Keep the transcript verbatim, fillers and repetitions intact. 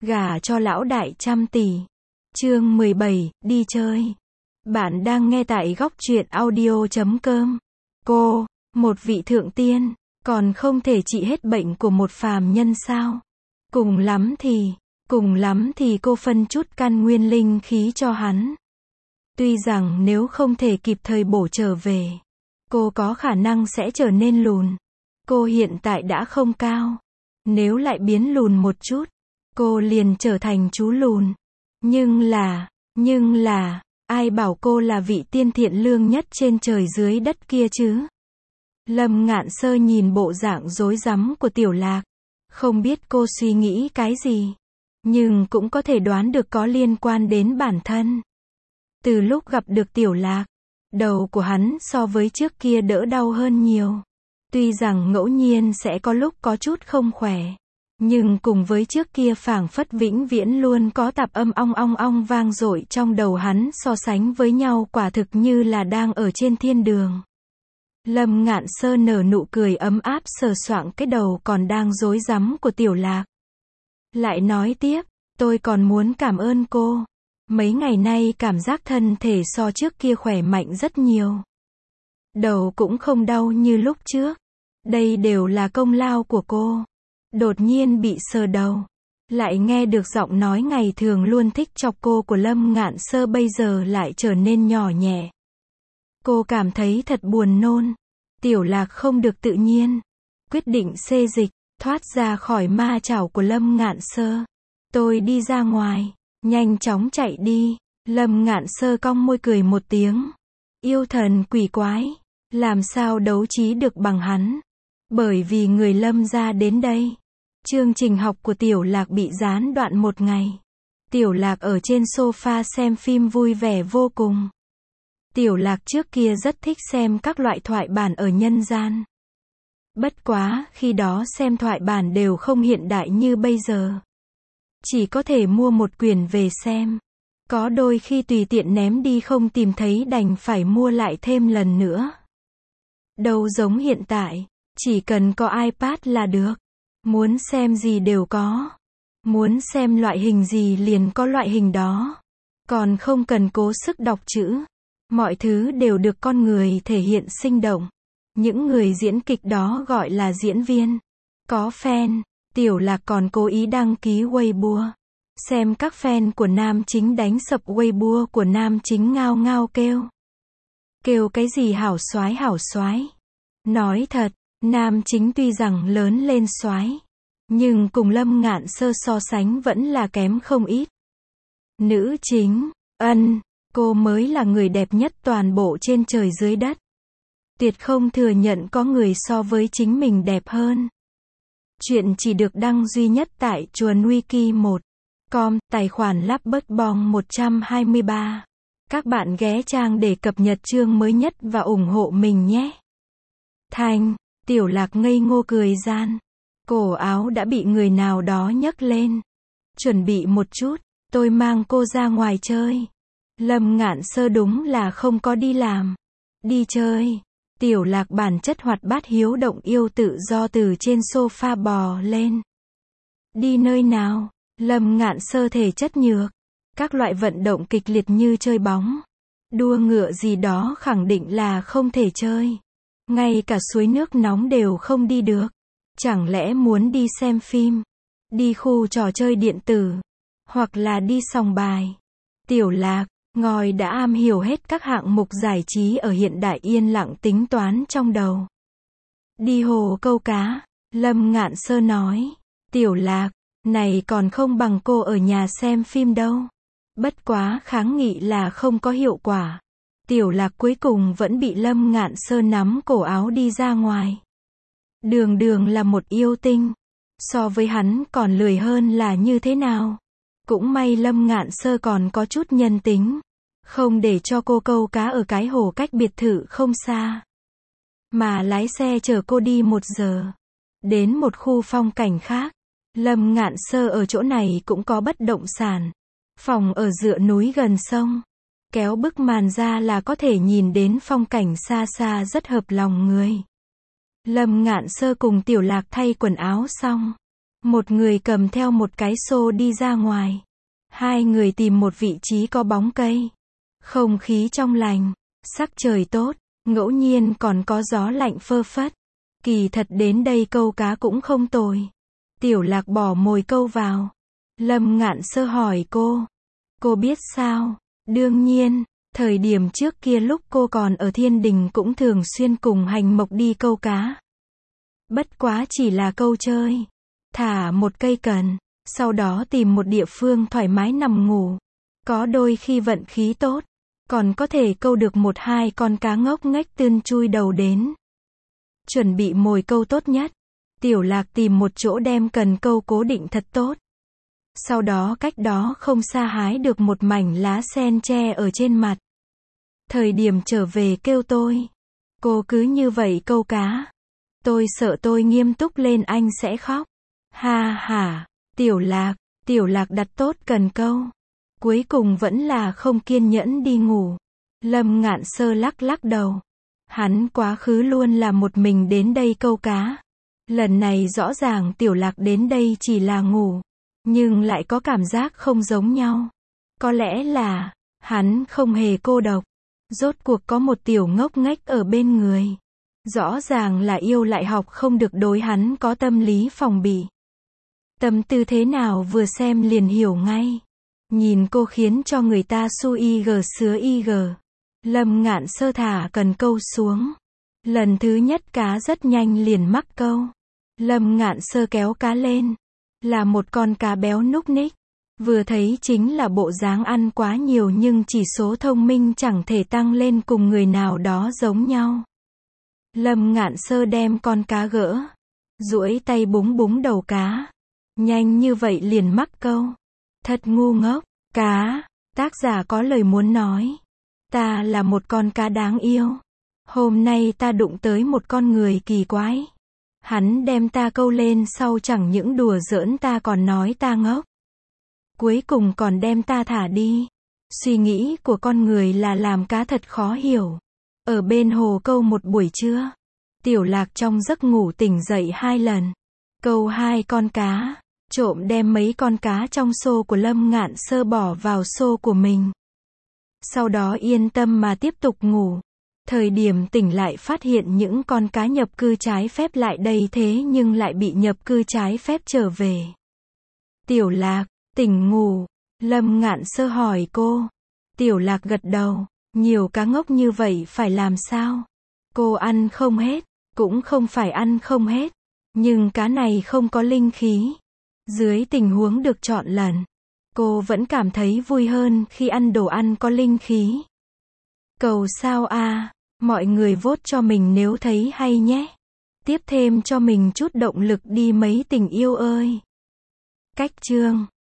Gả cho lão đại trăm tỷ. Chương mười bảy, đi chơi. Bạn đang nghe tại góc truyện audio chấm com. Cô, một vị thượng tiên, còn không thể trị hết bệnh của một phàm nhân sao? Cùng lắm thì, cùng lắm thì cô phân chút căn nguyên linh khí cho hắn. Tuy rằng nếu không thể kịp thời bổ trở về, cô có khả năng sẽ trở nên lùn. Cô hiện tại đã không cao. Nếu lại biến lùn một chút, cô liền trở thành chú lùn. Nhưng là, nhưng là, ai bảo cô là vị tiên thiện lương nhất trên trời dưới đất kia chứ? Lâm Ngạn Sơ nhìn bộ dạng rối rắm của Tiểu Lạc. Không biết cô suy nghĩ cái gì, nhưng cũng có thể đoán được có liên quan đến bản thân. Từ lúc gặp được Tiểu Lạc, đầu của hắn so với trước kia đỡ đau hơn nhiều. Tuy rằng ngẫu nhiên sẽ có lúc có chút không khỏe, nhưng cùng với trước kia phảng phất vĩnh viễn luôn có tạp âm ong ong ong vang dội trong đầu hắn so sánh với nhau quả thực như là đang ở trên thiên đường. Lâm Ngạn Sơ nở nụ cười ấm áp sờ soạng cái đầu còn đang rối rắm của Tiểu Lạc. Lại nói tiếp, tôi còn muốn cảm ơn cô. Mấy ngày nay cảm giác thân thể so trước kia khỏe mạnh rất nhiều. Đầu cũng không đau như lúc trước. Đây đều là công lao của cô. Đột nhiên bị sờ đầu, lại nghe được giọng nói ngày thường luôn thích chọc cô của Lâm Ngạn Sơ bây giờ lại trở nên nhỏ nhẹ. Cô cảm thấy thật buồn nôn. Tiểu Lạc không được tự nhiên, quyết định xê dịch, thoát ra khỏi ma chảo của Lâm Ngạn Sơ. Tôi đi ra ngoài, nhanh chóng chạy đi. Lâm Ngạn Sơ cong môi cười một tiếng. Yêu thần quỷ quái, làm sao đấu trí được bằng hắn. Bởi vì người Lâm gia đến đây. Chương trình học của Tiểu Lạc bị gián đoạn một ngày. Tiểu Lạc ở trên sofa xem phim vui vẻ vô cùng. Tiểu Lạc trước kia rất thích xem các loại thoại bản ở nhân gian. Bất quá, khi đó xem thoại bản đều không hiện đại như bây giờ. Chỉ có thể mua một quyển về xem. Có đôi khi tùy tiện ném đi không tìm thấy đành phải mua lại thêm lần nữa. Đâu giống hiện tại, chỉ cần có iPad là được. Muốn xem gì đều có. Muốn xem loại hình gì liền có loại hình đó. Còn không cần cố sức đọc chữ. Mọi thứ đều được con người thể hiện sinh động. Những người diễn kịch đó gọi là diễn viên. Có fan, Tiểu Lạc còn cố ý đăng ký Weibo. Xem các fan của nam chính đánh sập Weibo của nam chính ngao ngao kêu. Kêu cái gì hảo soái hảo soái. Nói thật, nam chính tuy rằng lớn lên soái, nhưng cùng Lâm Ngạn Sơ so sánh vẫn là kém không ít. Nữ chính, ân, cô mới là người đẹp nhất toàn bộ trên trời dưới đất. Tuyệt không thừa nhận có người so với chính mình đẹp hơn. Chuyện chỉ được đăng duy nhất tại chuồn wiki một chấm com, tài khoản Lapbotbong một trăm hai mươi ba. Các bạn ghé trang để cập nhật chương mới nhất và ủng hộ mình nhé. Thanh, Tiểu Lạc ngây ngô cười gian. Cổ áo đã bị người nào đó nhấc lên. Chuẩn bị một chút, tôi mang cô ra ngoài chơi. Lâm Ngạn Sơ đúng là không có đi làm. Đi chơi. Tiểu Lạc bản chất hoạt bát hiếu động yêu tự do từ trên sofa bò lên. Đi nơi nào? Lâm Ngạn Sơ thể chất nhược. Các loại vận động kịch liệt như chơi bóng, đua ngựa gì đó khẳng định là không thể chơi. Ngay cả suối nước nóng đều không đi được. Chẳng lẽ muốn đi xem phim, đi khu trò chơi điện tử, hoặc là đi sòng bài. Tiểu Lạc, ngòi đã am hiểu hết các hạng mục giải trí ở hiện đại yên lặng tính toán trong đầu. Đi hồ câu cá, Lâm Ngạn Sơ nói. Tiểu Lạc, này còn không bằng cô ở nhà xem phim đâu. Bất quá kháng nghị là không có hiệu quả. Tiểu Lạc cuối cùng vẫn bị Lâm Ngạn Sơ nắm cổ áo đi ra ngoài. Đường đường là một yêu tinh. So với hắn còn lười hơn là như thế nào. Cũng may Lâm Ngạn Sơ còn có chút nhân tính. Không để cho cô câu cá ở cái hồ cách biệt thự không xa. Mà lái xe chở cô đi một giờ. Đến một khu phong cảnh khác. Lâm Ngạn Sơ ở chỗ này cũng có bất động sản. Phòng ở dựa núi gần sông. Kéo bức màn ra là có thể nhìn đến phong cảnh xa xa rất hợp lòng người. Lâm Ngạn Sơ cùng Tiểu Lạc thay quần áo xong. Một người cầm theo một cái xô đi ra ngoài. Hai người tìm một vị trí có bóng cây. Không khí trong lành, sắc trời tốt, ngẫu nhiên còn có gió lạnh phơ phất. Kỳ thật đến đây câu cá cũng không tồi. Tiểu Lạc bỏ mồi câu vào. Lâm Ngạn Sơ hỏi cô. Cô biết sao? Đương nhiên, thời điểm trước kia lúc cô còn ở Thiên Đình cũng thường xuyên cùng Hành Mộc đi câu cá. Bất quá chỉ là câu chơi. Thả một cây cần, sau đó tìm một địa phương thoải mái nằm ngủ. Có đôi khi vận khí tốt, còn có thể câu được một hai con cá ngốc nghếch tươn chui đầu đến. Chuẩn bị mồi câu tốt nhất. Tiểu Lạc tìm một chỗ đem cần câu cố định thật tốt. Sau đó cách đó không xa hái được một mảnh lá sen tre ở trên mặt. Thời điểm trở về kêu tôi. Cô cứ như vậy câu cá. Tôi sợ tôi nghiêm túc lên anh sẽ khóc. Ha ha, Tiểu Lạc, Tiểu Lạc đặt tốt cần câu. Cuối cùng vẫn là không kiên nhẫn đi ngủ. Lâm Ngạn Sơ lắc lắc đầu. Hắn quá khứ luôn là một mình đến đây câu cá. Lần này rõ ràng Tiểu Lạc đến đây chỉ là ngủ. Nhưng lại có cảm giác không giống nhau. Có lẽ là, hắn không hề cô độc. Rốt cuộc có một tiểu ngốc nghếch ở bên người. Rõ ràng là yêu lại học không được đối hắn có tâm lý phòng bị. Tâm tư thế nào vừa xem liền hiểu ngay. Nhìn cô khiến cho người ta su y gờ sứa y gờ. Lâm Ngạn Sơ thả cần câu xuống. Lần thứ nhất cá rất nhanh liền mắc câu. Lâm Ngạn Sơ kéo cá lên. Là một con cá béo núc ních. Vừa thấy chính là bộ dáng ăn quá nhiều nhưng chỉ số thông minh chẳng thể tăng lên cùng người nào đó giống nhau. Lâm Ngạn Sơ đem con cá gỡ. Duỗi tay búng búng đầu cá. Nhanh như vậy liền mắc câu. Thật ngu ngốc. Cá. Tác giả có lời muốn nói. Ta là một con cá đáng yêu. Hôm nay ta đụng tới một con người kỳ quái. Hắn đem ta câu lên sau chẳng những đùa giỡn ta còn nói ta ngốc. Cuối cùng còn đem ta thả đi. Suy nghĩ của con người là làm cá thật khó hiểu. Ở bên hồ câu một buổi trưa. Tiểu Lạc trong giấc ngủ tỉnh dậy hai lần. Câu hai con cá. Trộm đem mấy con cá trong xô của Lâm Ngạn Sơ bỏ vào xô của mình. Sau đó yên tâm mà tiếp tục ngủ. Thời điểm tỉnh lại phát hiện những con cá nhập cư trái phép lại đây thế nhưng lại bị nhập cư trái phép trở về. Tiểu Lạc, tỉnh ngủ. Lâm Ngạn Sơ hỏi cô. Tiểu Lạc gật đầu. Nhiều cá ngốc như vậy phải làm sao? Cô ăn không hết. Cũng không phải ăn không hết. Nhưng cá này không có linh khí. Dưới tình huống được chọn lần. Cô vẫn cảm thấy vui hơn khi ăn đồ ăn có linh khí. Cầu sao a, mọi người vote cho mình nếu thấy hay nhé. Tiếp thêm cho mình chút động lực đi mấy tình yêu ơi. Cách chương